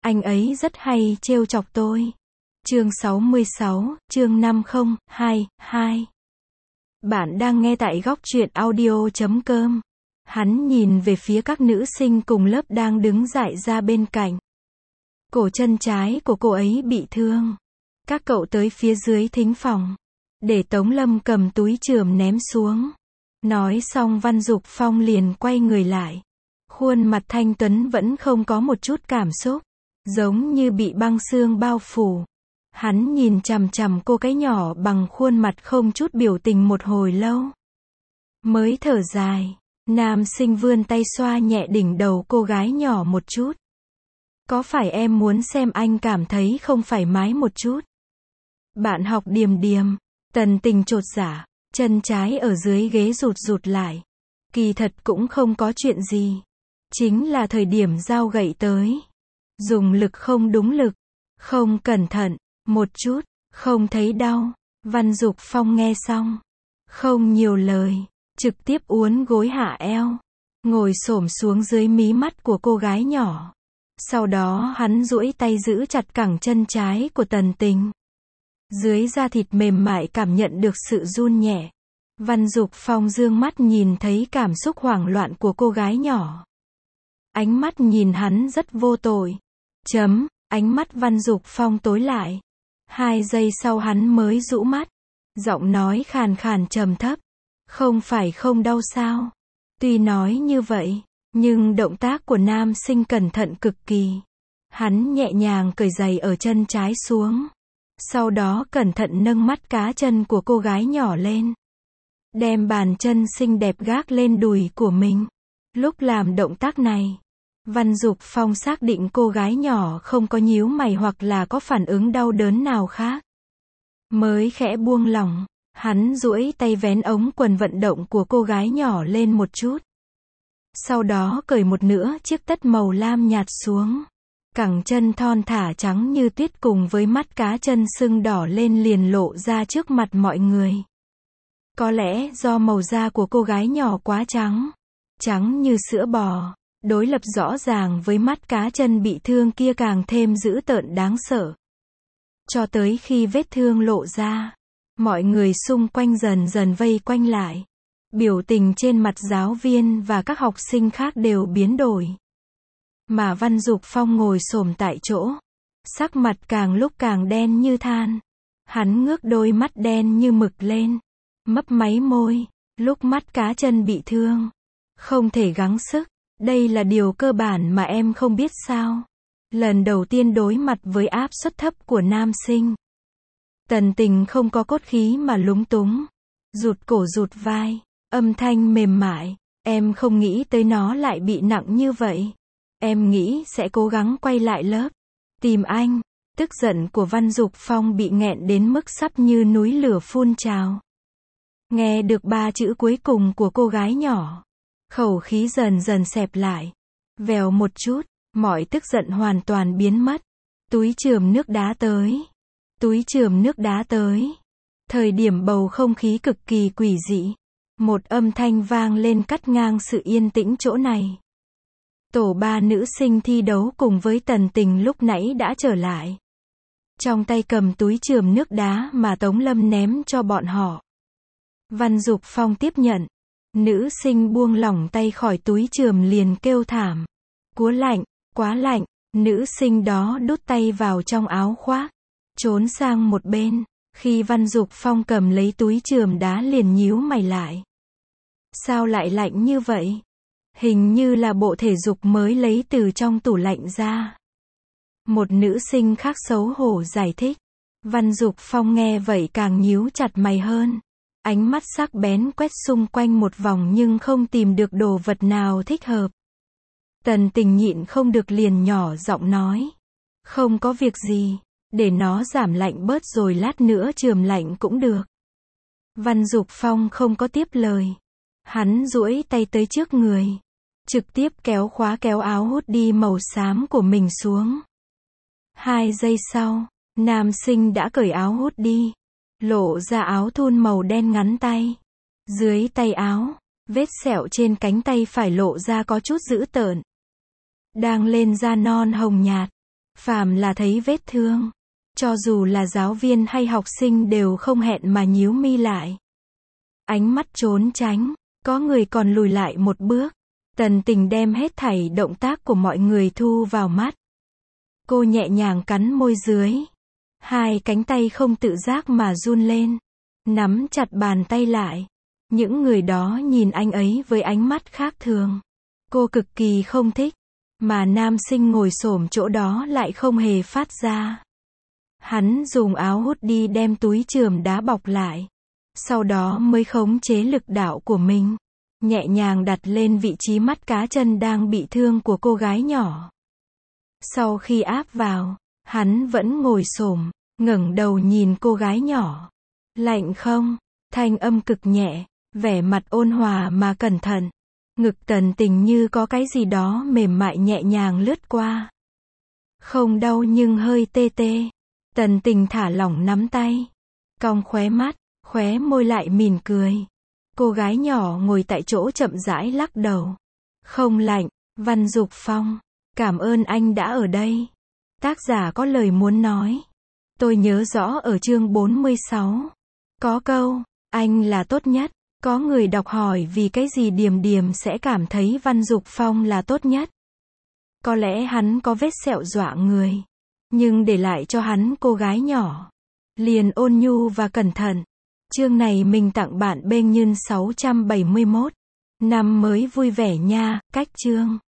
Anh ấy rất hay trêu chọc tôi. Chương 66, chương 5022. Bạn đang nghe tại góc truyện audio.com. Hắn nhìn về phía các nữ sinh cùng lớp đang đứng dại ra bên cạnh. Cổ chân trái của cô ấy bị thương. Các cậu tới phía dưới thính phòng. Để Tống Lâm cầm túi chườm ném xuống. Nói xong Văn Dục Phong liền quay người lại. Khuôn mặt thanh tuấn vẫn không có một chút cảm xúc. Giống như bị băng xương bao phủ. Hắn nhìn chằm chằm cô gái nhỏ bằng khuôn mặt không chút biểu tình một hồi lâu. Mới thở dài, nam sinh vươn tay xoa nhẹ đỉnh đầu cô gái nhỏ một chút. Có phải em muốn xem anh cảm thấy không thoải mái một chút? Bạn học Điềm Điềm, Tần Tình chột dạ, chân trái ở dưới ghế rụt rụt lại. Kỳ thật cũng không có chuyện gì. Chính là thời điểm dao gậy tới. Dùng lực không đúng lực, không cẩn thận, một chút, không thấy đau. Văn Dục Phong nghe xong, không nhiều lời, trực tiếp uốn gối hạ eo, ngồi xổm xuống dưới mí mắt của cô gái nhỏ. Sau đó hắn duỗi tay giữ chặt cẳng chân trái của Tần Tình. Dưới da thịt mềm mại cảm nhận được sự run nhẹ. Văn Dục Phong dương mắt nhìn thấy cảm xúc hoảng loạn của cô gái nhỏ. Ánh mắt nhìn hắn rất vô tội. Ánh mắt Văn Dục Phong tối lại. 2 giây sau hắn mới rũ mắt. Giọng nói khàn khàn trầm thấp. Không phải không đau sao? Tuy nói như vậy, nhưng động tác của nam sinh cẩn thận cực kỳ. Hắn nhẹ nhàng cởi giày ở chân trái xuống. Sau đó cẩn thận nâng mắt cá chân của cô gái nhỏ lên. Đem bàn chân xinh đẹp gác lên đùi của mình. Lúc làm động tác này, Văn Dục Phong xác định cô gái nhỏ không có nhíu mày hoặc là có phản ứng đau đớn nào khác. Mới khẽ buông lỏng, hắn duỗi tay vén ống quần vận động của cô gái nhỏ lên một chút. Sau đó cởi một nửa chiếc tất màu lam nhạt xuống. Cẳng chân thon thả trắng như tuyết cùng với mắt cá chân sưng đỏ lên liền lộ ra trước mặt mọi người. Có lẽ do màu da của cô gái nhỏ quá trắng. Trắng như sữa bò. Đối lập rõ ràng với mắt cá chân bị thương kia càng thêm dữ tợn đáng sợ. Cho tới khi vết thương lộ ra, mọi người xung quanh dần dần vây quanh lại. Biểu tình trên mặt giáo viên và các học sinh khác đều biến đổi. Mà Văn Dục Phong ngồi xổm tại chỗ. Sắc mặt càng lúc càng đen như than. Hắn ngước đôi mắt đen như mực lên. Mấp máy môi, lúc mắt cá chân bị thương. Không thể gắng sức. Đây là điều cơ bản mà em không biết sao. Lần đầu tiên đối mặt với áp suất thấp của nam sinh. Tần Tình không có cốt khí mà lúng túng. Rụt cổ rụt vai, âm thanh mềm mại. Em không nghĩ tới nó lại bị nặng như vậy. Em nghĩ sẽ cố gắng quay lại lớp. Tìm anh. Tức giận của Văn Dục Phong bị nghẹn đến mức sắp như núi lửa phun trào. Nghe được 3 chữ cuối cùng của cô gái nhỏ. Khẩu khí dần dần xẹp lại. Vèo một chút, mọi tức giận hoàn toàn biến mất. Túi chườm nước đá tới. Túi chườm nước đá tới. Thời điểm bầu không khí cực kỳ quỷ dị. Một âm thanh vang lên cắt ngang sự yên tĩnh chỗ này. Tổ 3 nữ sinh thi đấu cùng với Tần Tình lúc nãy đã trở lại. Trong tay cầm túi chườm nước đá mà Tống Lâm ném cho bọn họ. Văn Dục Phong tiếp nhận. Nữ sinh buông lỏng tay khỏi túi chườm liền kêu thảm. Cúa lạnh, quá lạnh. Nữ sinh đó đút tay vào trong áo khoác. Trốn sang một bên. Khi Văn Dục Phong cầm lấy túi chườm đá liền nhíu mày lại. Sao lại lạnh như vậy? Hình như là bộ thể dục mới lấy từ trong tủ lạnh ra. Một nữ sinh khác xấu hổ giải thích. Văn Dục Phong nghe vậy càng nhíu chặt mày hơn. Ánh mắt sắc bén quét xung quanh một vòng nhưng không tìm được đồ vật nào thích hợp. Tần Tình nhịn không được liền nhỏ giọng nói. Không có việc gì, để nó giảm lạnh bớt rồi lát nữa chườm lạnh cũng được. Văn Dục Phong không có tiếp lời. Hắn duỗi tay tới trước người. Trực tiếp kéo khóa kéo áo hoodie màu xám của mình xuống. 2 giây sau, nam sinh đã cởi áo hoodie. Lộ ra áo thun màu đen ngắn tay. Dưới tay áo, vết sẹo trên cánh tay phải lộ ra có chút dữ tợn. Đang lên da non hồng nhạt. Phàm là thấy vết thương, cho dù là giáo viên hay học sinh đều không hẹn mà nhíu mi lại. Ánh mắt trốn tránh, có người còn lùi lại một bước. Tần Tình đem hết thảy động tác của mọi người thu vào mắt. Cô nhẹ nhàng cắn môi dưới. Hai cánh tay không tự giác mà run lên. Nắm chặt bàn tay lại. Những người đó nhìn anh ấy với ánh mắt khác thường. Cô cực kỳ không thích. Mà nam sinh ngồi xổm chỗ đó lại không hề phát ra. Hắn dùng áo hút đi đem túi chườm đá bọc lại. Sau đó mới khống chế lực đạo của mình. Nhẹ nhàng đặt lên vị trí mắt cá chân đang bị thương của cô gái nhỏ. Sau khi áp vào, hắn vẫn ngồi xổm, ngẩng đầu nhìn cô gái nhỏ. Lạnh không? Thanh âm cực nhẹ, vẻ mặt ôn hòa mà cẩn thận. Ngực Tần Tình như có cái gì đó mềm mại nhẹ nhàng lướt qua. Không đau nhưng hơi tê tê. Tần Tình thả lỏng nắm tay. Cong khóe mắt, khóe môi lại mỉm cười. Cô gái nhỏ ngồi tại chỗ chậm rãi lắc đầu. Không lạnh, Văn Dục Phong. Cảm ơn anh đã ở đây. Tác giả có lời muốn nói. Tôi nhớ rõ ở chương 46. Có câu, anh là tốt nhất. Có người đọc hỏi vì cái gì Điềm Điềm sẽ cảm thấy Văn Dục Phong là tốt nhất. Có lẽ hắn có vết sẹo dọa người. Nhưng để lại cho hắn cô gái nhỏ. Liền ôn nhu và cẩn thận. Chương này mình tặng bạn bên Nhân 671. Năm mới vui vẻ nha, cách chương.